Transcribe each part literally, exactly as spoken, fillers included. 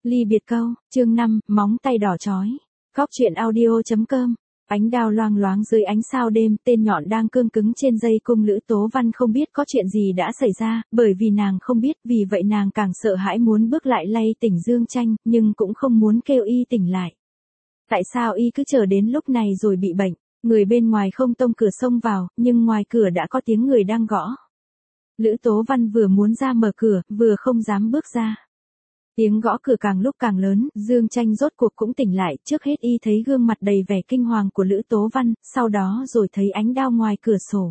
Ly biệt câu, chương năm, móng tay đỏ chói. Góc truyện audio chấm com. Ánh đao loang loáng dưới ánh sao đêm, tên nhọn đang cương cứng trên dây cung. Lữ Tố Văn không biết có chuyện gì đã xảy ra, bởi vì nàng không biết, vì vậy nàng càng sợ hãi muốn bước lại lay tỉnh Dương Tranh, nhưng cũng không muốn kêu y tỉnh lại. Tại sao y cứ chờ đến lúc này rồi bị bệnh? Người bên ngoài không tông cửa xông vào, nhưng ngoài cửa đã có tiếng người đang gõ. Lữ Tố Văn vừa muốn ra mở cửa, vừa không dám bước ra. Tiếng gõ cửa càng lúc càng lớn, Dương Tranh rốt cuộc cũng tỉnh lại, trước hết y thấy gương mặt đầy vẻ kinh hoàng của Lữ Tố Văn, sau đó rồi thấy ánh đao ngoài cửa sổ.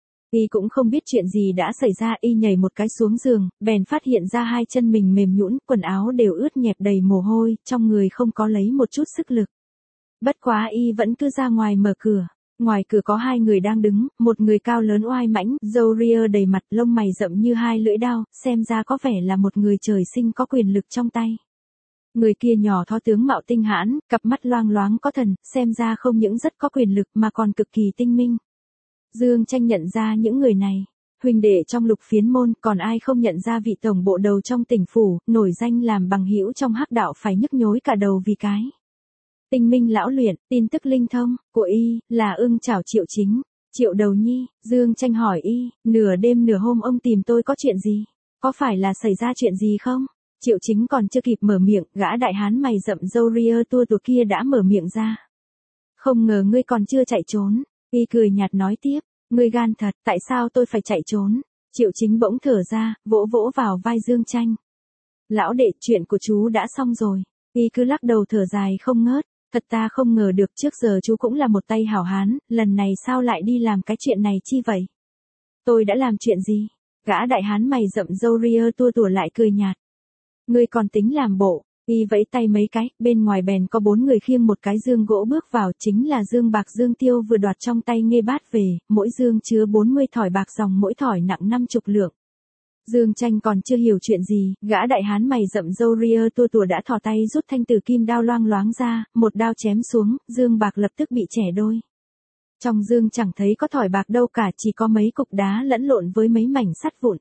Y cũng không biết chuyện gì đã xảy ra, y nhảy một cái xuống giường, bèn phát hiện ra hai chân mình mềm nhũn, quần áo đều ướt nhẹp đầy mồ hôi, trong người không có lấy một chút sức lực. Bất quá y vẫn cứ ra ngoài mở cửa. Ngoài cửa có hai người đang đứng, một người cao lớn oai mãnh, râu ria đầy mặt, lông mày rậm như hai lưỡi đao, xem ra có vẻ là một người trời sinh có quyền lực trong tay. Người kia nhỏ thó tướng mạo tinh hãn, cặp mắt loang loáng có thần, xem ra không những rất có quyền lực mà còn cực kỳ tinh minh. Dương Tranh nhận ra những người này. Huynh đệ trong Lục Phiến môn, còn ai không nhận ra vị tổng bộ đầu trong tỉnh phủ, nổi danh làm bằng hữu trong hắc đạo phải nhức nhối cả đầu vì cái. Tinh minh lão luyện, tin tức linh thông, của y, là ưng chảo Triệu Chính. Triệu Đầu Nhi, Dương Tranh hỏi y, nửa đêm nửa hôm ông tìm tôi có chuyện gì? Có phải là xảy ra chuyện gì không? Triệu Chính còn chưa kịp mở miệng, gã đại hán mày rậm râu ria tua tủa kia đã mở miệng ra. Không ngờ ngươi còn chưa chạy trốn. Y cười nhạt nói tiếp, ngươi gan thật, tại sao tôi phải chạy trốn? Triệu Chính bỗng thở ra, vỗ vỗ vào vai Dương Tranh. Lão đệ, chuyện của chú đã xong rồi. Y cứ lắc đầu thở dài không ngớt. Thật ta không ngờ được, trước giờ chú cũng là một tay hảo hán, lần này sao lại đi làm cái chuyện này chi vậy? Tôi đã làm chuyện gì? Gã đại hán mày rậm râu ria tua tủa lại cười nhạt. Ngươi còn tính làm bộ? Y vẫy tay mấy cái, bên ngoài bèn có bốn người khiêng một cái dương gỗ bước vào, chính là dương bạc Dương Tiêu vừa đoạt trong tay Nghê Bát về, mỗi dương chứa bốn mươi thỏi bạc dòng, mỗi thỏi nặng năm chục lượng. Dương Tranh còn chưa hiểu chuyện gì, gã đại hán mày rậm râu ria tua tủa đã thò tay rút thanh tử kim đao loang loáng ra, một đao chém xuống, dương bạc lập tức bị chẻ đôi. Trong dương chẳng thấy có thỏi bạc đâu cả, chỉ có mấy cục đá lẫn lộn với mấy mảnh sắt vụn.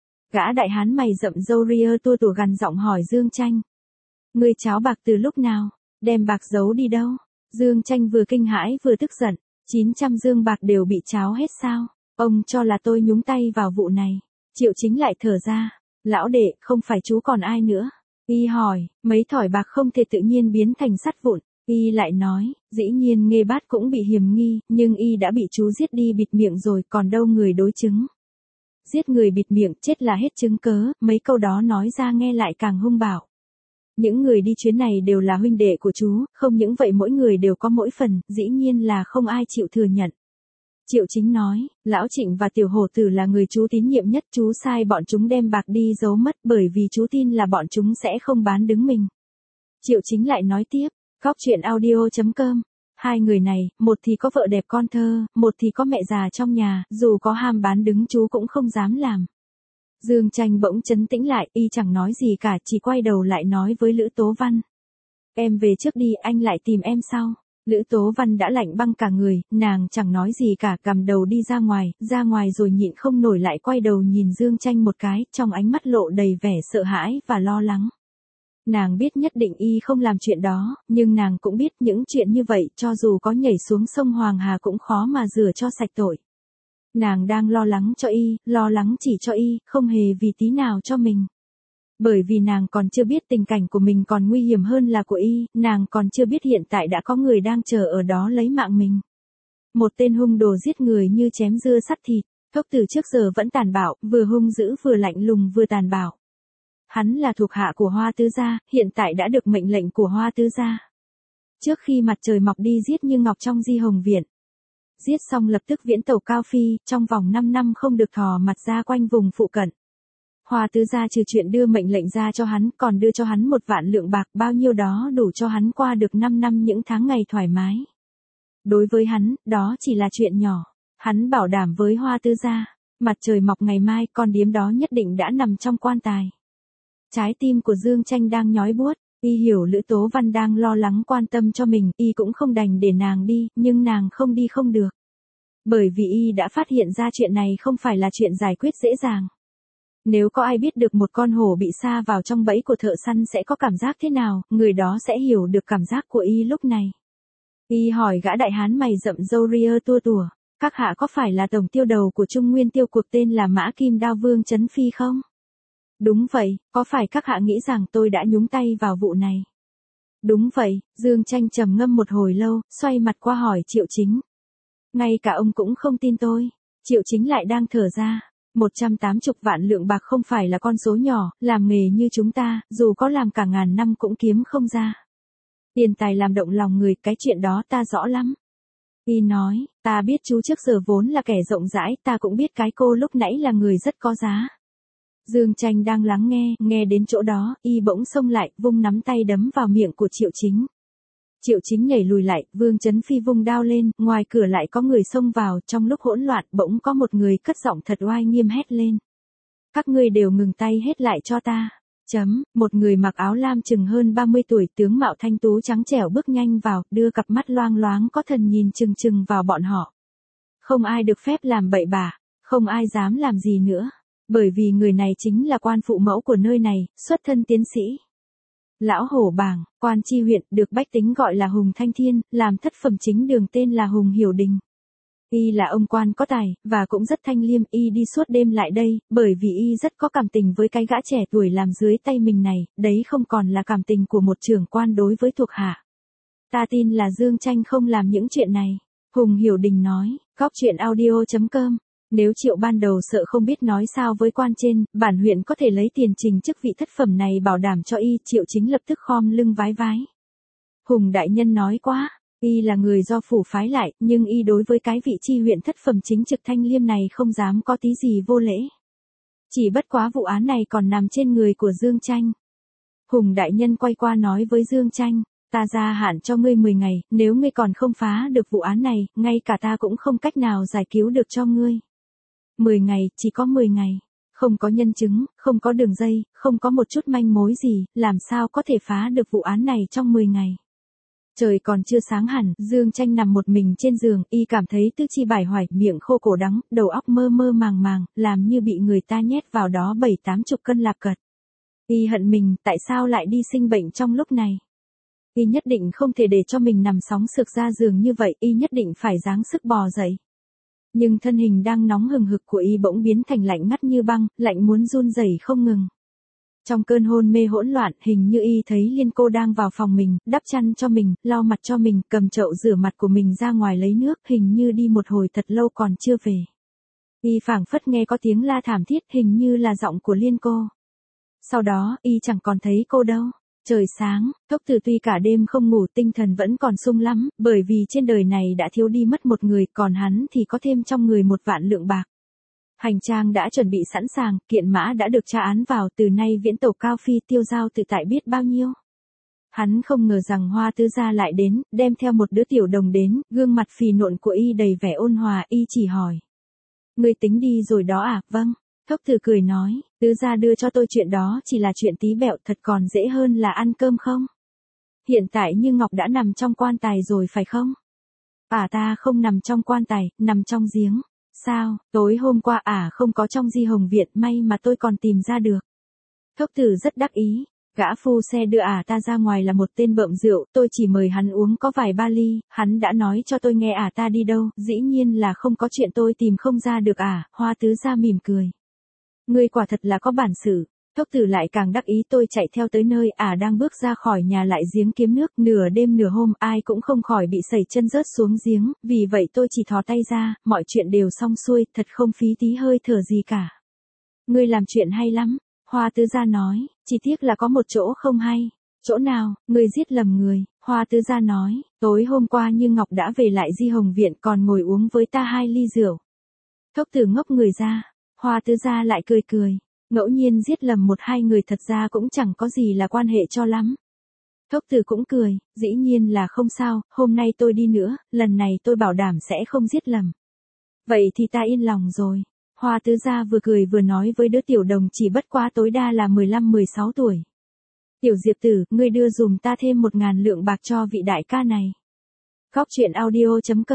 Gã đại hán mày rậm râu ria tua tủa gằn giọng hỏi Dương Tranh. Ngươi cháo bạc từ lúc nào? Đem bạc giấu đi đâu? Dương Tranh vừa kinh hãi vừa tức giận. chín trăm dương bạc đều bị cháo hết sao? Ông cho là tôi nhúng tay vào vụ này. Triệu Chính lại thở ra. Lão đệ, không phải chú còn ai nữa? Y hỏi, mấy thỏi bạc không thể tự nhiên biến thành sắt vụn. Y lại nói, dĩ nhiên Nghê Bát cũng bị hiềm nghi, nhưng y đã bị chú giết đi bịt miệng rồi, còn đâu người đối chứng. Giết người bịt miệng, chết là hết chứng cớ, mấy câu đó nói ra nghe lại càng hung bạo. Những người đi chuyến này đều là huynh đệ của chú, không những vậy mỗi người đều có mỗi phần, dĩ nhiên là không ai chịu thừa nhận. Triệu Chính nói, Lão Trịnh và Tiểu Hổ Tử là người chú tín nhiệm nhất, chú sai bọn chúng đem bạc đi giấu mất bởi vì chú tin là bọn chúng sẽ không bán đứng mình. Triệu Chính lại nói tiếp, góc truyện audio chấm com. Hai người này, một thì có vợ đẹp con thơ, một thì có mẹ già trong nhà, dù có ham bán đứng chú cũng không dám làm. Dương Tranh bỗng trấn tĩnh lại, y chẳng nói gì cả, chỉ quay đầu lại nói với Lữ Tố Văn. Em về trước đi, anh lại tìm em sau. Lữ Tố Văn đã lạnh băng cả người, nàng chẳng nói gì cả, cầm đầu đi ra ngoài, ra ngoài rồi nhịn không nổi lại quay đầu nhìn Dương Tranh một cái, trong ánh mắt lộ đầy vẻ sợ hãi và lo lắng. Nàng biết nhất định y không làm chuyện đó, nhưng nàng cũng biết những chuyện như vậy, cho dù có nhảy xuống sông Hoàng Hà cũng khó mà rửa cho sạch tội. Nàng đang lo lắng cho y, lo lắng chỉ cho y, không hề vì tí nào cho mình. Bởi vì nàng còn chưa biết tình cảnh của mình còn nguy hiểm hơn là của y, nàng còn chưa biết hiện tại đã có người đang chờ ở đó lấy mạng mình. Một tên hung đồ giết người như chém dưa sắt thịt, Cốc từ trước giờ vẫn tàn bạo, vừa hung dữ vừa lạnh lùng vừa tàn bạo. Hắn là thuộc hạ của Hoa Tứ Gia, hiện tại đã được mệnh lệnh của Hoa Tứ Gia. Trước khi mặt trời mọc đi giết Như Ngọc trong Di Hồng Viện. Giết xong lập tức viễn tàu cao phi, trong vòng năm năm không được thò mặt ra quanh vùng phụ cận. Hoa Tứ Gia trừ chuyện đưa mệnh lệnh ra cho hắn, còn đưa cho hắn một vạn lượng bạc, bao nhiêu đó đủ cho hắn qua được năm năm những tháng ngày thoải mái. Đối với hắn, đó chỉ là chuyện nhỏ. Hắn bảo đảm với Hoa Tứ Gia, mặt trời mọc ngày mai con điếm đó nhất định đã nằm trong quan tài. Trái tim của Dương Tranh đang nhói buốt, y hiểu Lữ Tố Văn đang lo lắng quan tâm cho mình, y cũng không đành để nàng đi, nhưng nàng không đi không được. Bởi vì y đã phát hiện ra chuyện này không phải là chuyện giải quyết dễ dàng. Nếu có ai biết được một con hổ bị sa vào trong bẫy của thợ săn sẽ có cảm giác thế nào, người đó sẽ hiểu được cảm giác của y lúc này. Y hỏi gã đại hán mày rậm râu ria tua tủa, các hạ có phải là tổng tiêu đầu của Trung Nguyên tiêu cuộc tên là Mã Kim Đao Vương Trấn Phi không? Đúng vậy, có phải các hạ nghĩ rằng tôi đã nhúng tay vào vụ này? Đúng vậy, Dương Tranh trầm ngâm một hồi lâu, xoay mặt qua hỏi Triệu Chính. Ngay cả ông cũng không tin tôi. Triệu Chính lại đang thở ra. một trăm tám mươi vạn lượng bạc không phải là con số nhỏ, làm nghề như chúng ta, dù có làm cả ngàn năm cũng kiếm không ra. Tiền tài làm động lòng người, cái chuyện đó ta rõ lắm. Y nói, ta biết chú trước giờ vốn là kẻ rộng rãi, ta cũng biết cái cô lúc nãy là người rất có giá. Dương Tranh đang lắng nghe, nghe đến chỗ đó, y bỗng xông lại, vung nắm tay đấm vào miệng của Triệu Chính. Triệu Chính nhảy lùi lại, Vương Trấn Phi vung đao lên, ngoài cửa lại có người xông vào, trong lúc hỗn loạn, bỗng có một người cất giọng thật oai nghiêm hét lên. Các ngươi đều ngừng tay hết lại cho ta. Chấm, một người mặc áo lam chừng hơn ba mươi tuổi, tướng mạo thanh tú trắng trẻo bước nhanh vào, đưa cặp mắt loang loáng có thần nhìn chừng chừng vào bọn họ. Không ai được phép làm bậy bạ, không ai dám làm gì nữa, bởi vì người này chính là quan phụ mẫu của nơi này, xuất thân tiến sĩ. Lão Hổ Bàng, quan chi huyện, được bách tính gọi là Hùng Thanh Thiên, làm thất phẩm chính đường tên là Hùng Hiểu Đình. Y là ông quan có tài, và cũng rất thanh liêm, y đi suốt đêm lại đây, bởi vì y rất có cảm tình với cái gã trẻ tuổi làm dưới tay mình này, đấy không còn là cảm tình của một trưởng quan đối với thuộc hạ. Ta tin là Dương Tranh không làm những chuyện này. Hùng Hiểu Đình nói, góc chuyện audio chấm com. Nếu Triệu ban đầu sợ không biết nói sao với quan trên, bản huyện có thể lấy tiền trình chức vị thất phẩm này bảo đảm cho y, Triệu Chính lập tức khom lưng vái vái. Hùng đại nhân nói quá, y là người do phủ phái lại, nhưng y đối với cái vị chi huyện thất phẩm chính trực thanh liêm này không dám có tí gì vô lễ. Chỉ bất quá vụ án này còn nằm trên người của Dương Tranh. Hùng đại nhân quay qua nói với Dương Tranh, ta gia hạn cho ngươi mười ngày, nếu ngươi còn không phá được vụ án này, ngay cả ta cũng không cách nào giải cứu được cho ngươi. mười ngày, chỉ có mười ngày. Không có nhân chứng, không có đường dây, không có một chút manh mối gì, làm sao có thể phá được vụ án này trong mười ngày. Trời còn chưa sáng hẳn, Dương Tranh nằm một mình trên giường, y cảm thấy tứ chi bải hoài, miệng khô cổ đắng, đầu óc mơ mơ màng màng, làm như bị người ta nhét vào đó bảy tám chục cân lạp cật. Y hận mình, tại sao lại đi sinh bệnh trong lúc này. Y nhất định không thể để cho mình nằm sóng sược ra giường như vậy, y nhất định phải giáng sức bò dậy. Nhưng thân hình đang nóng hừng hực của y bỗng biến thành lạnh ngắt như băng, lạnh muốn run rẩy không ngừng. Trong cơn hôn mê hỗn loạn, hình như y thấy Liên cô đang vào phòng mình, đắp chăn cho mình, lau mặt cho mình, cầm chậu rửa mặt của mình ra ngoài lấy nước, hình như đi một hồi thật lâu còn chưa về. Y phảng phất nghe có tiếng la thảm thiết, hình như là giọng của Liên cô. Sau đó, y chẳng còn thấy cô đâu. Trời sáng, Thốc Từ tuy cả đêm không ngủ, tinh thần vẫn còn sung lắm, bởi vì trên đời này đã thiếu đi mất một người, còn hắn thì có thêm trong người một vạn lượng bạc. Hành trang đã chuẩn bị sẵn sàng, kiện mã đã được tra án vào, từ nay viễn tàu cao phi tiêu giao tự tại biết bao nhiêu. Hắn không ngờ rằng Hoa Tứ Gia lại đến, đem theo một đứa tiểu đồng đến, gương mặt phì nộn của y đầy vẻ ôn hòa, y chỉ hỏi. Ngươi tính đi rồi đó à? Vâng. Thốc Từ cười nói, Tứ Gia đưa cho tôi chuyện đó chỉ là chuyện tí bẹo, thật còn dễ hơn là ăn cơm không? Hiện tại Như Ngọc đã nằm trong quan tài rồi phải không? À ta không nằm trong quan tài, nằm trong giếng. Sao, tối hôm qua à không có trong Di Hồng Viện, may mà tôi còn tìm ra được. Thốc Từ rất đắc ý, gã phu xe đưa à ta ra ngoài là một tên bợm rượu, tôi chỉ mời hắn uống có vài ba ly, hắn đã nói cho tôi nghe à ta đi đâu, dĩ nhiên là không có chuyện tôi tìm không ra được à, Hoa Tứ Gia mỉm cười. Ngươi quả thật là có bản sự. Thốc Từ lại càng đắc ý, tôi chạy theo tới nơi ả à đang bước ra khỏi nhà lại giếng kiếm nước, nửa đêm nửa hôm ai cũng không khỏi bị sẩy chân rớt xuống giếng, vì vậy tôi chỉ thò tay ra, mọi chuyện đều xong xuôi, thật không phí tí hơi thở gì cả. Ngươi làm chuyện hay lắm, Hoa Tứ Gia nói, chỉ tiếc là có một chỗ không hay. Chỗ nào? Ngươi giết lầm người, Hoa Tứ Gia nói, tối hôm qua Như Ngọc đã về lại Di Hồng Viện còn ngồi uống với ta hai ly rượu. Thốc Từ ngốc người ra, Hoa Tứ Gia lại cười cười. Ngẫu nhiên giết lầm một hai người thật ra cũng chẳng có gì là quan hệ cho lắm. Thốc Từ cũng cười, dĩ nhiên là không sao, hôm nay tôi đi nữa, lần này tôi bảo đảm sẽ không giết lầm. Vậy thì ta yên lòng rồi. Hoa Tứ Gia vừa cười vừa nói với đứa tiểu đồng chỉ bất quá tối đa là mười lăm mười sáu tuổi. Tiểu Diệp Tử, ngươi đưa dùm ta thêm một ngàn lượng bạc cho vị đại ca này. Góc chuyện audio chấm com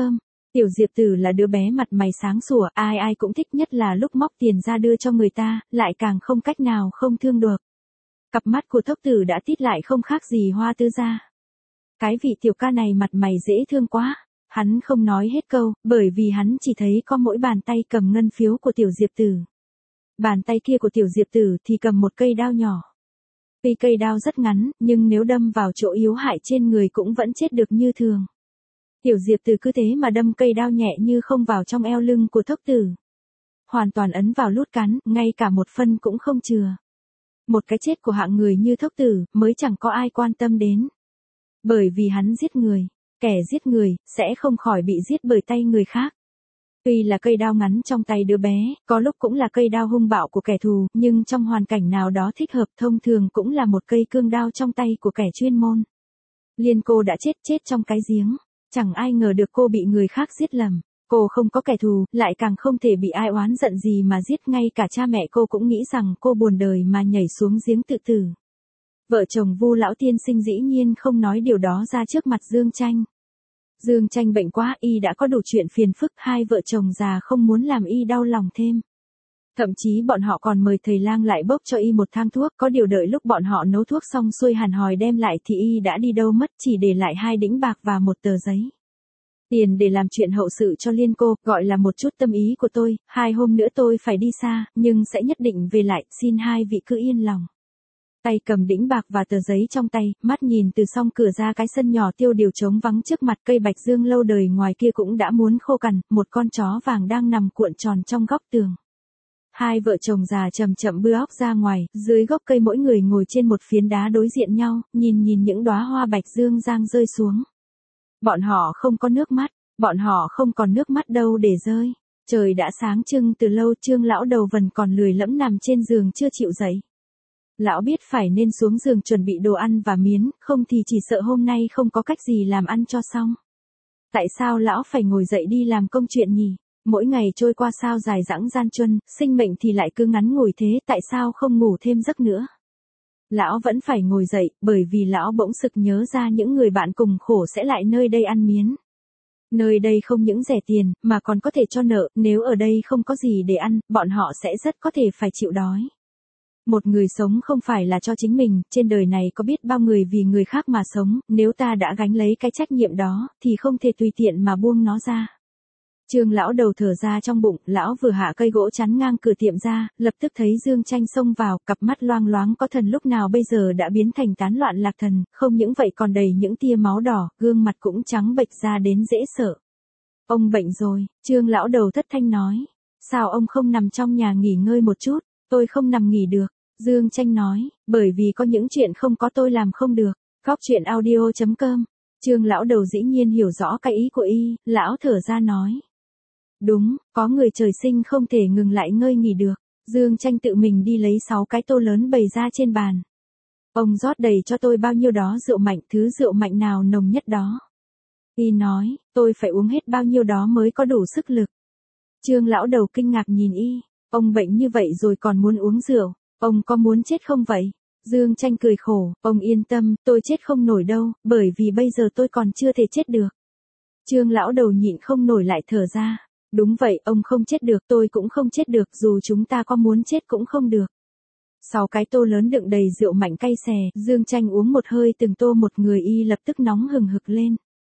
Tiểu Diệp Tử là đứa bé mặt mày sáng sủa, ai ai cũng thích, nhất là lúc móc tiền ra đưa cho người ta, lại càng không cách nào không thương được. Cặp mắt của Thốc Tử đã tít lại không khác gì Hoa Tư gia. Cái vị tiểu ca này mặt mày dễ thương quá. Hắn không nói hết câu, bởi vì hắn chỉ thấy có mỗi bàn tay cầm ngân phiếu của Tiểu Diệp Tử. Bàn tay kia của Tiểu Diệp Tử thì cầm một cây đao nhỏ. Tuy cây đao rất ngắn, nhưng nếu đâm vào chỗ yếu hại trên người cũng vẫn chết được như thường. Tiểu Diệp Tử cứ thế mà đâm cây đao nhẹ như không vào trong eo lưng của Thốc Tử. Hoàn toàn ấn vào lút cắn, ngay cả một phân cũng không chừa. Một cái chết của hạng người như Thốc Tử, mới chẳng có ai quan tâm đến. Bởi vì hắn giết người, kẻ giết người, sẽ không khỏi bị giết bởi tay người khác. Tuy là cây đao ngắn trong tay đứa bé, có lúc cũng là cây đao hung bạo của kẻ thù, nhưng trong hoàn cảnh nào đó thích hợp thông thường cũng là một cây cương đao trong tay của kẻ chuyên môn. Liên cô đã chết chết trong cái giếng, chẳng ai ngờ được cô bị người khác giết lầm. Cô không có kẻ thù, lại càng không thể bị ai oán giận gì mà giết, ngay cả cha mẹ cô cũng nghĩ rằng cô buồn đời mà nhảy xuống giếng tự tử. Vợ chồng Vu lão tiên sinh dĩ nhiên không nói điều đó ra trước mặt Dương Tranh. Dương Tranh bệnh quá, y đã có đủ chuyện phiền phức, hai vợ chồng già không muốn làm y đau lòng thêm. Thậm chí bọn họ còn mời thầy lang lại bốc cho y một thang thuốc, có điều đợi lúc bọn họ nấu thuốc xong xuôi hàn hòi đem lại thì y đã đi đâu mất, chỉ để lại hai đĩnh bạc và một tờ giấy. Tiền để làm chuyện hậu sự cho Liên cô, gọi là một chút tâm ý của tôi, hai hôm nữa tôi phải đi xa, nhưng sẽ nhất định về lại, xin hai vị cứ yên lòng. Tay cầm đĩnh bạc và tờ giấy trong tay, mắt nhìn từ song cửa ra cái sân nhỏ tiêu điều trống vắng trước mặt, cây bạch dương lâu đời ngoài kia cũng đã muốn khô cằn, một con chó vàng đang nằm cuộn tròn trong góc tường. Hai vợ chồng già chậm chậm bưa óc ra ngoài, dưới gốc cây mỗi người ngồi trên một phiến đá đối diện nhau, nhìn nhìn những đóa hoa bạch dương giang rơi xuống. Bọn họ không có nước mắt, bọn họ không còn nước mắt đâu để rơi. Trời đã sáng trưng từ lâu, Trương lão đầu vần còn lười lẫm nằm trên giường chưa chịu dậy. Lão biết phải nên xuống giường chuẩn bị đồ ăn và miến, không thì chỉ sợ hôm nay không có cách gì làm ăn cho xong. Tại sao lão phải ngồi dậy đi làm công chuyện nhỉ? Mỗi ngày trôi qua sao dài dẳng gian truân, sinh mệnh thì lại cứ ngắn ngủi thế, tại sao không ngủ thêm giấc nữa? Lão vẫn phải ngồi dậy, bởi vì lão bỗng sực nhớ ra những người bạn cùng khổ sẽ lại nơi đây ăn miến. Nơi đây không những rẻ tiền, mà còn có thể cho nợ, nếu ở đây không có gì để ăn, bọn họ sẽ rất có thể phải chịu đói. Một người sống không phải là cho chính mình, trên đời này có biết bao người vì người khác mà sống, nếu ta đã gánh lấy cái trách nhiệm đó, thì không thể tùy tiện mà buông nó ra. Trương lão đầu thở ra trong bụng, lão vừa hạ cây gỗ chắn ngang cửa tiệm ra, lập tức thấy Dương Tranh xông vào, cặp mắt loang loáng có thần lúc nào bây giờ đã biến thành tán loạn lạc thần, không những vậy còn đầy những tia máu đỏ, gương mặt cũng trắng bệch ra đến dễ sợ. Ông bệnh rồi, Trương lão đầu thất thanh nói. Sao ông không nằm trong nhà nghỉ ngơi một chút? Tôi không nằm nghỉ được. Dương Tranh nói, bởi vì có những chuyện không có tôi làm không được. Góc truyện audio chấm com. Trương lão đầu dĩ nhiên hiểu rõ cái ý của y, lão thở ra nói. Đúng, có người trời sinh không thể ngừng lại ngơi nghỉ được. Dương Tranh tự mình đi lấy sáu cái tô lớn bày ra trên bàn. Ông rót đầy cho tôi bao nhiêu đó rượu mạnh, thứ rượu mạnh nào nồng nhất đó. Y nói, tôi phải uống hết bao nhiêu đó mới có đủ sức lực. Trương lão đầu kinh ngạc nhìn y, ông bệnh như vậy rồi còn muốn uống rượu, ông có muốn chết không vậy? Dương Tranh cười khổ, ông yên tâm, tôi chết không nổi đâu, bởi vì bây giờ tôi còn chưa thể chết được. Trương lão đầu nhịn không nổi lại thở ra. Đúng vậy, ông không chết được, tôi cũng không chết được, dù chúng ta có muốn chết cũng không được. Sáu cái tô lớn đựng đầy rượu mạnh cay xè, Dương Tranh uống một hơi từng tô một người y lập tức nóng hừng hực lên.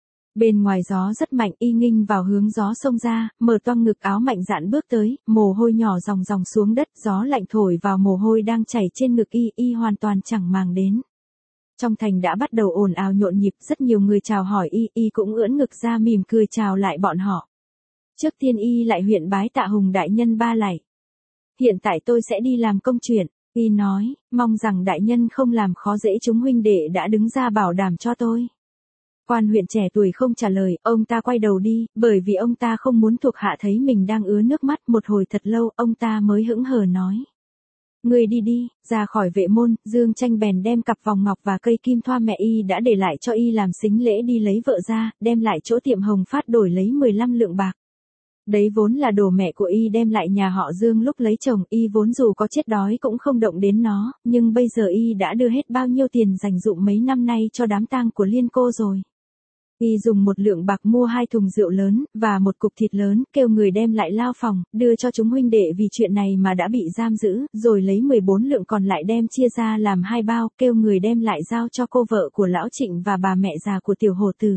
Bên ngoài gió rất mạnh, y nghinh vào hướng gió xông ra, mở toang ngực áo mạnh dạn bước tới, mồ hôi nhỏ ròng ròng xuống đất, gió lạnh thổi vào mồ hôi đang chảy trên ngực y, y hoàn toàn chẳng màng đến. Trong thành đã bắt đầu ồn ào nhộn nhịp, rất nhiều người chào hỏi y, y cũng ưỡn ngực ra mỉm cười chào lại bọn họ. Trước tiên y lại huyện bái tạ Hùng đại nhân ba lạy. Hiện tại tôi sẽ đi làm công chuyện, y nói, mong rằng đại nhân không làm khó dễ chúng huynh đệ đã đứng ra bảo đảm cho tôi. Quan huyện trẻ tuổi không trả lời, ông ta quay đầu đi, bởi vì ông ta không muốn thuộc hạ thấy mình đang ứa nước mắt. Một hồi thật lâu, ông ta mới hững hờ nói. Người đi đi, ra khỏi vệ môn, Dương Tranh bèn đem cặp vòng ngọc và cây kim thoa mẹ y đã để lại cho y làm sính lễ đi lấy vợ ra, đem lại chỗ tiệm Hồng Phát đổi lấy mười lăm lượng bạc. Đấy vốn là đồ mẹ của y đem lại nhà họ Dương lúc lấy chồng, y vốn dù có chết đói cũng không động đến nó, nhưng bây giờ y đã đưa hết bao nhiêu tiền dành dụm mấy năm nay cho đám tang của Liên cô rồi. Y dùng một lượng bạc mua hai thùng rượu lớn, và một cục thịt lớn, kêu người đem lại lao phòng, đưa cho chúng huynh đệ vì chuyện này mà đã bị giam giữ, rồi lấy mười bốn lượng còn lại đem chia ra làm hai bao, kêu người đem lại giao cho cô vợ của lão Trịnh và bà mẹ già của tiểu hổ tử.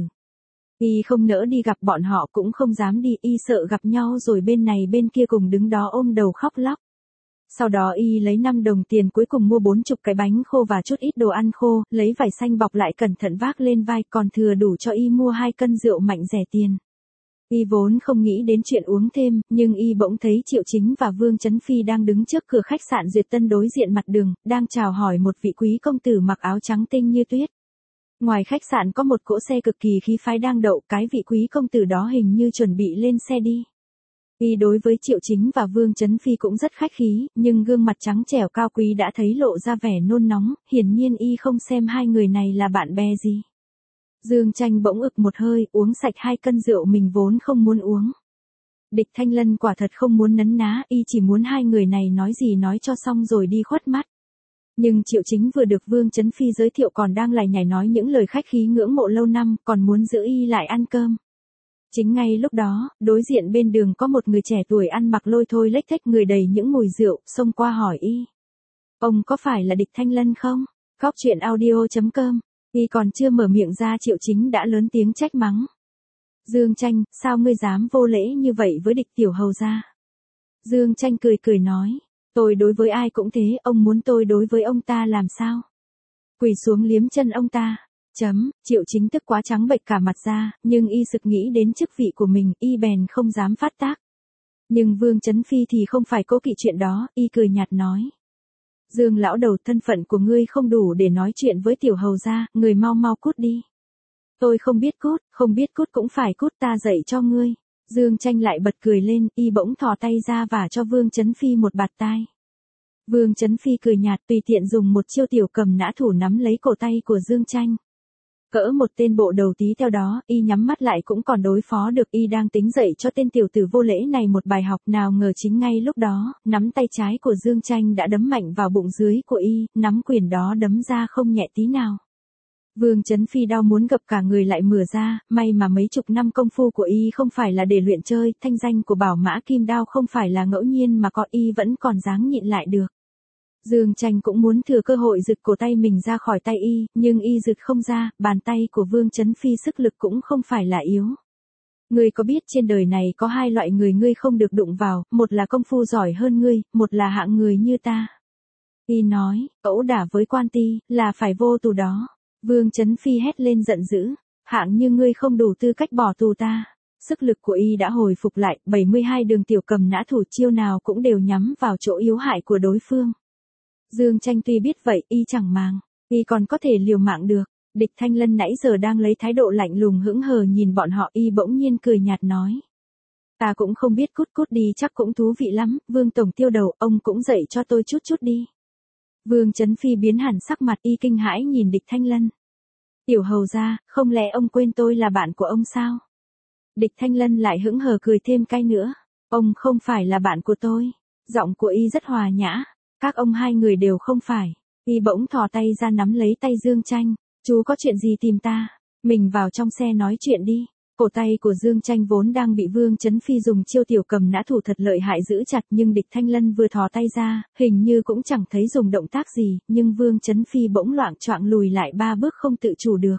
Y không nỡ đi gặp bọn họ cũng không dám đi, y sợ gặp nhau rồi bên này bên kia cùng đứng đó ôm đầu khóc lóc. Sau đó y lấy năm đồng tiền cuối cùng mua bốn chục cái bánh khô và chút ít đồ ăn khô, lấy vải xanh bọc lại cẩn thận vác lên vai, còn thừa đủ cho y mua hai cân rượu mạnh rẻ tiền. Y vốn không nghĩ đến chuyện uống thêm, nhưng y bỗng thấy Triệu Chính và Vương Chấn Phi đang đứng trước cửa khách sạn Duyệt Tân đối diện mặt đường, đang chào hỏi một vị quý công tử mặc áo trắng tinh như tuyết. Ngoài khách sạn có một cỗ xe cực kỳ khí phái đang đậu, cái vị quý công tử đó hình như chuẩn bị lên xe đi. Y đối với Triệu Chính và Vương Chấn Phi cũng rất khách khí, nhưng gương mặt trắng trẻo cao quý đã thấy lộ ra vẻ nôn nóng, hiển nhiên y không xem hai người này là bạn bè gì. Dương Tranh bỗng ực một hơi, uống sạch hai cân rượu mình vốn không muốn uống. Địch Thanh Lân quả thật không muốn nấn ná, y chỉ muốn hai người này nói gì nói cho xong rồi đi khuất mắt. Nhưng Triệu Chính vừa được Vương Chấn Phi giới thiệu còn đang lải nhải nói những lời khách khí ngưỡng mộ lâu năm, còn muốn giữ y lại ăn cơm. Chính ngay lúc đó, đối diện bên đường có một người trẻ tuổi ăn mặc lôi thôi lếch thếch người đầy những mùi rượu, xông qua hỏi y. Ông có phải là Địch Thanh Lân không? Cóc truyện audio chấm com. Y còn chưa mở miệng ra Triệu Chính đã lớn tiếng trách mắng. Dương Tranh, sao ngươi dám vô lễ như vậy với Địch tiểu hầu gia? Dương Tranh cười cười nói. Tôi đối với ai cũng thế, ông muốn tôi đối với ông ta làm sao? Quỳ xuống liếm chân ông ta. Chấm, Triệu Chính tức quá trắng bệch cả mặt ra, nhưng y sực nghĩ đến chức vị của mình, y bèn không dám phát tác. Nhưng Vương Chấn Phi thì không phải cố kỵ chuyện đó, y cười nhạt nói. Dương lão đầu, thân phận của ngươi không đủ để nói chuyện với tiểu hầu gia, người mau mau cút đi. Tôi không biết cút, không biết cút cũng phải cút, ta dạy cho ngươi. Dương Tranh lại bật cười lên, y bỗng thò tay ra và cho Vương Chấn Phi một bạt tai. Vương Chấn Phi cười nhạt tùy tiện dùng một chiêu tiểu cầm nã thủ nắm lấy cổ tay của Dương Tranh. Cỡ một tên bộ đầu tí theo đó, y nhắm mắt lại cũng còn đối phó được, y đang tính dạy cho tên tiểu tử vô lễ này một bài học, nào ngờ chính ngay lúc đó, nắm tay trái của Dương Tranh đã đấm mạnh vào bụng dưới của y, nắm quyền đó đấm ra không nhẹ tí nào. Vương Chấn Phi đau muốn gập cả người lại mửa ra, may mà mấy chục năm công phu của y không phải là để luyện chơi, thanh danh của Bảo Mã Kim Đao không phải là ngẫu nhiên mà có, y vẫn còn dáng nhịn lại được. Dương Tranh cũng muốn thừa cơ hội giật cổ tay mình ra khỏi tay y, nhưng y giật không ra, bàn tay của Vương Chấn Phi sức lực cũng không phải là yếu. Ngươi có biết trên đời này có hai loại người ngươi không được đụng vào, một là công phu giỏi hơn ngươi, một là hạng người như ta. Y nói, ẩu đả với quan ti, là phải vô tù đó. Vương Chấn Phi hét lên giận dữ, hạng như ngươi không đủ tư cách bỏ tù ta. Sức lực của y đã hồi phục lại, bảy mươi hai đường tiểu cầm nã thủ chiêu nào cũng đều nhắm vào chỗ yếu hại của đối phương. Dương Tranh tuy biết vậy, y chẳng màng, y còn có thể liều mạng được. Địch Thanh Lân nãy giờ đang lấy thái độ lạnh lùng hững hờ nhìn bọn họ, y bỗng nhiên cười nhạt nói. Ta cũng không biết, cút cút đi, chắc cũng thú vị lắm, Vương Tổng tiêu đầu, ông cũng dạy cho tôi chút chút đi. Vương Chấn Phi biến hẳn sắc mặt, y kinh hãi nhìn Địch Thanh Lân. Tiểu hầu gia, không lẽ ông quên tôi là bạn của ông sao? Địch Thanh Lân lại hững hờ cười thêm cay nữa. Ông không phải là bạn của tôi. Giọng của y rất hòa nhã. Các ông hai người đều không phải. Y bỗng thò tay ra nắm lấy tay Dương Tranh. Chú có chuyện gì tìm ta? Mình vào trong xe nói chuyện đi. Cổ tay của Dương Tranh vốn đang bị Vương Chấn Phi dùng chiêu tiểu cầm nã thủ thật lợi hại giữ chặt, nhưng Địch Thanh Lân vừa thò tay ra, hình như cũng chẳng thấy dùng động tác gì, nhưng Vương Chấn Phi bỗng loạng choạng lùi lại ba bước không tự chủ được.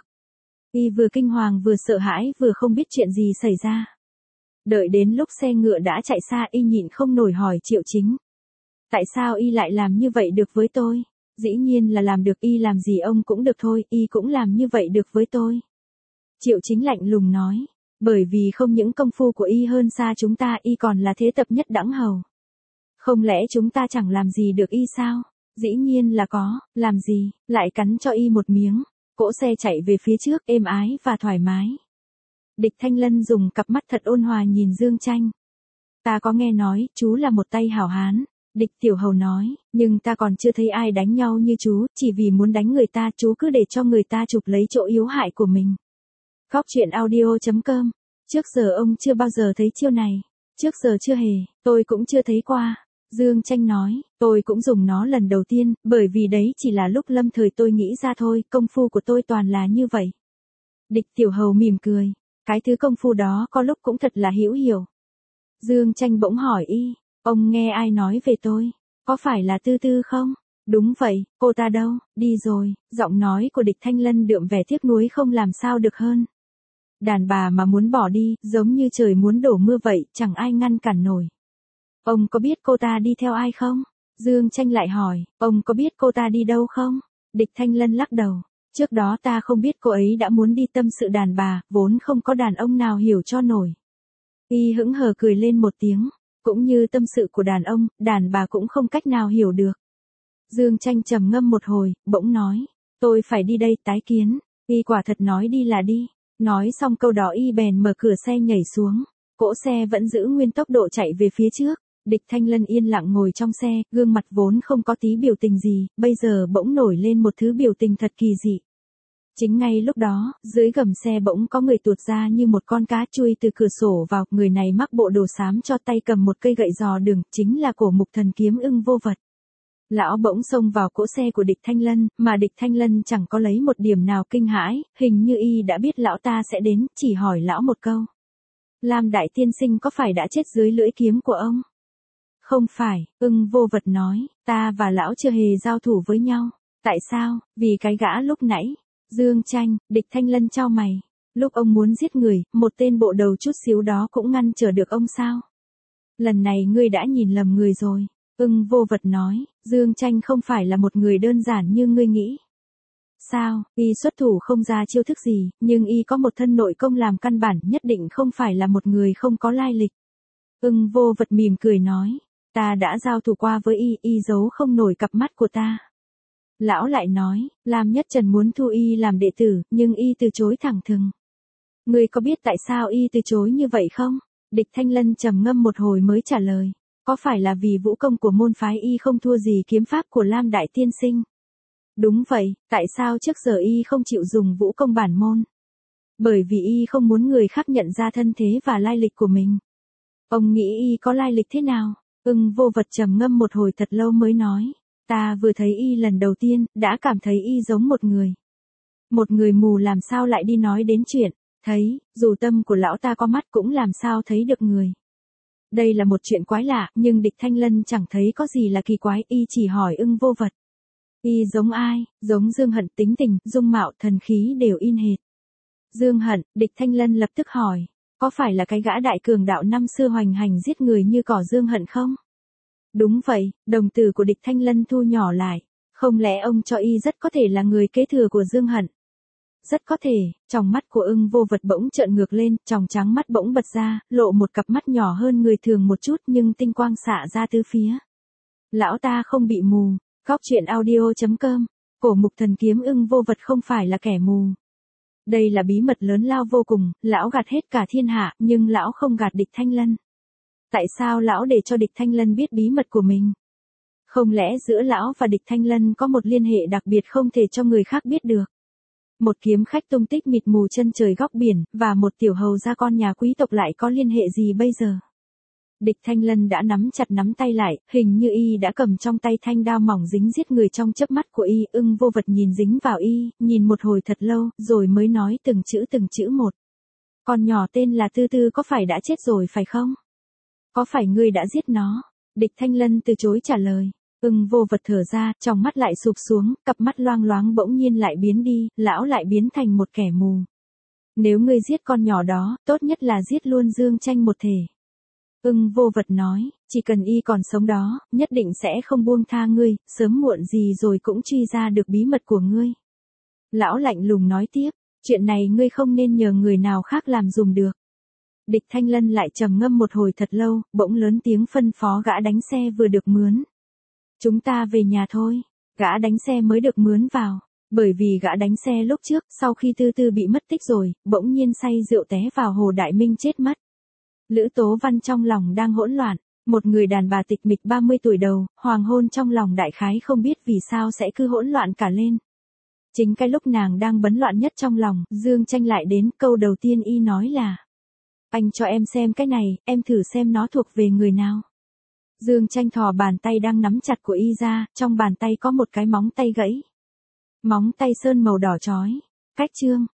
Y vừa kinh hoàng vừa sợ hãi vừa không biết chuyện gì xảy ra. Đợi đến lúc xe ngựa đã chạy xa, y nhịn không nổi hỏi Triệu Chính. Tại sao y lại làm như vậy được với tôi? Dĩ nhiên là làm được, y làm gì ông cũng được thôi, y cũng làm như vậy được với tôi. Triệu Chính lạnh lùng nói, bởi vì không những công phu của y hơn xa chúng ta, y còn là thế tập nhất đẳng hầu. Không lẽ chúng ta chẳng làm gì được y sao? Dĩ nhiên là có, làm gì, lại cắn cho y một miếng. Cỗ xe chạy về phía trước êm ái và thoải mái. Địch Thanh Lân dùng cặp mắt thật ôn hòa nhìn Dương Tranh. Ta có nghe nói, chú là một tay hảo hán. Địch tiểu hầu nói, nhưng ta còn chưa thấy ai đánh nhau như chú, chỉ vì muốn đánh người ta, chú cứ để cho người ta chụp lấy chỗ yếu hại của mình. Cóc truyện audio chấm com. Trước giờ ông chưa bao giờ thấy chiêu này. Trước giờ chưa hề, tôi cũng chưa thấy qua. Dương Tranh nói, tôi cũng dùng nó lần đầu tiên, bởi vì đấy chỉ là lúc lâm thời tôi nghĩ ra thôi, công phu của tôi toàn là như vậy. Địch Tiểu Hầu mỉm cười, cái thứ công phu đó có lúc cũng thật là hữu hiệu. Dương Tranh bỗng hỏi y, ông nghe ai nói về tôi, có phải là Tư Tư không? Đúng vậy, cô ta đâu, đi rồi, giọng nói của Địch Thanh Lân đượm vẻ tiếc nuối không làm sao được hơn. Đàn bà mà muốn bỏ đi, giống như trời muốn đổ mưa vậy, chẳng ai ngăn cản nổi. Ông có biết cô ta đi theo ai không? Dương Tranh lại hỏi, ông có biết cô ta đi đâu không? Địch Thanh Lân lắc đầu, trước đó ta không biết cô ấy đã muốn đi tâm sự đàn bà, vốn không có đàn ông nào hiểu cho nổi. Y hững hờ cười lên một tiếng, cũng như tâm sự của đàn ông, đàn bà cũng không cách nào hiểu được. Dương Tranh trầm ngâm một hồi, bỗng nói, tôi phải đi đây, tái kiến. Y quả thật nói đi là đi. Nói xong câu đó y bèn mở cửa xe nhảy xuống. Cỗ xe vẫn giữ nguyên tốc độ chạy về phía trước. Địch Thanh Lân yên lặng ngồi trong xe, gương mặt vốn không có tí biểu tình gì, bây giờ bỗng nổi lên một thứ biểu tình thật kỳ dị. Chính ngay lúc đó, dưới gầm xe bỗng có người tuột ra như một con cá chui từ cửa sổ vào, người này mắc bộ đồ xám cho tay cầm một cây gậy dò đường, chính là Cổ Mục Thần Kiếm Ưng Vô Vật. Lão bỗng xông vào cỗ xe của Địch Thanh Lân, mà Địch Thanh Lân chẳng có lấy một điểm nào kinh hãi, hình như y đã biết lão ta sẽ đến, chỉ hỏi lão một câu. Lam Đại Tiên Sinh có phải đã chết dưới lưỡi kiếm của ông? Không phải, Ưng Vô Vật nói, ta và lão chưa hề giao thủ với nhau. Tại sao? Vì cái gã lúc nãy. Dương Tranh, Địch Thanh Lân chau mày. Lúc ông muốn giết người, một tên bộ đầu chút xíu đó cũng ngăn trở được ông sao? Lần này ngươi đã nhìn lầm người rồi. Ưng Vô Vật nói, Dương Tranh không phải là một người đơn giản như ngươi nghĩ. Sao, y xuất thủ không ra chiêu thức gì, nhưng y có một thân nội công làm căn bản, nhất định không phải là một người không có lai lịch. Ưng Vô Vật mỉm cười nói, ta đã giao thủ qua với y, y giấu không nổi cặp mắt của ta. Lão lại nói, Lam Nhất Trần muốn thu y làm đệ tử, nhưng y từ chối thẳng thừng. Ngươi có biết tại sao y từ chối như vậy không? Địch Thanh Lân trầm ngâm một hồi mới trả lời. Có phải là vì vũ công của môn phái y không thua gì kiếm pháp của Lam Đại Tiên Sinh? Đúng vậy, tại sao trước giờ y không chịu dùng vũ công bản môn? Bởi vì y không muốn người khác nhận ra thân thế và lai lịch của mình. Ông nghĩ y có lai lịch thế nào? Ưng Vô Vật trầm ngâm một hồi thật lâu mới nói. Ta vừa thấy y lần đầu tiên, đã cảm thấy y giống một người. Một người mù làm sao lại đi nói đến chuyện, thấy, dù tâm của lão ta có mắt cũng làm sao thấy được người. Đây là một chuyện quái lạ, nhưng Địch Thanh Lân chẳng thấy có gì là kỳ quái, y chỉ hỏi Ưng Vô Vật. Y giống ai? Giống Dương Hận, tính tình, dung mạo, thần khí đều in hệt. Dương Hận, Địch Thanh Lân lập tức hỏi, có phải là cái gã đại cường đạo năm xưa hoành hành giết người như cỏ Dương Hận không? Đúng vậy, đồng tử của Địch Thanh Lân thu nhỏ lại, không lẽ ông cho y rất có thể là người kế thừa của Dương Hận? Rất có thể, tròng mắt của Ưng Vô Vật bỗng trợn ngược lên, tròng trắng mắt bỗng bật ra, lộ một cặp mắt nhỏ hơn người thường một chút nhưng tinh quang xạ ra tứ phía. Lão ta không bị mù. Góc truyện audio chấm com. Cổ Mục Thần Kiếm Ưng Vô Vật không phải là kẻ mù. Đây là bí mật lớn lao vô cùng, lão gạt hết cả thiên hạ, nhưng lão không gạt Địch Thanh Lân. Tại sao lão để cho Địch Thanh Lân biết bí mật của mình? Không lẽ giữa lão và Địch Thanh Lân có một liên hệ đặc biệt không thể cho người khác biết được? Một kiếm khách tung tích mịt mù chân trời góc biển, và một tiểu hầu gia con nhà quý tộc lại có liên hệ gì bây giờ? Địch Thanh Lân đã nắm chặt nắm tay lại, hình như y đã cầm trong tay thanh đao mỏng dính giết người trong chớp mắt của y. Ưng Vô Vật nhìn dính vào y, nhìn một hồi thật lâu, rồi mới nói từng chữ từng chữ một. Con nhỏ tên là Tư Tư có phải đã chết rồi phải không? Có phải ngươi đã giết nó? Địch Thanh Lân từ chối trả lời. Ưng Vô Vật thở ra, trong mắt lại sụp xuống, cặp mắt loang loáng bỗng nhiên lại biến đi, lão lại biến thành một kẻ mù. Nếu ngươi giết con nhỏ đó, tốt nhất là giết luôn Dương Tranh một thể. Ưng Vô Vật nói, chỉ cần y còn sống đó, nhất định sẽ không buông tha ngươi, sớm muộn gì rồi cũng truy ra được bí mật của ngươi. Lão lạnh lùng nói tiếp, chuyện này ngươi không nên nhờ người nào khác làm dùm được. Địch Thanh Lân lại trầm ngâm một hồi thật lâu, bỗng lớn tiếng phân phó gã đánh xe vừa được mướn. Chúng ta về nhà thôi. Gã đánh xe mới được mướn vào, bởi vì gã đánh xe lúc trước, sau khi Tư Tư bị mất tích rồi, bỗng nhiên say rượu té vào hồ Đại Minh chết mất. Lữ Tố Văn trong lòng đang hỗn loạn, một người đàn bà tịch mịch ba mươi tuổi đầu, hoàng hôn trong lòng đại khái không biết vì sao sẽ cứ hỗn loạn cả lên. Chính cái lúc nàng đang bấn loạn nhất trong lòng, Dương Tranh lại đến, câu đầu tiên y nói là: Anh cho em xem cái này, em thử xem nó thuộc về người nào. Dương Tranh thò bàn tay đang nắm chặt của y ra, trong bàn tay có một cái móng tay gãy. Móng tay sơn màu đỏ chói. Cách chương.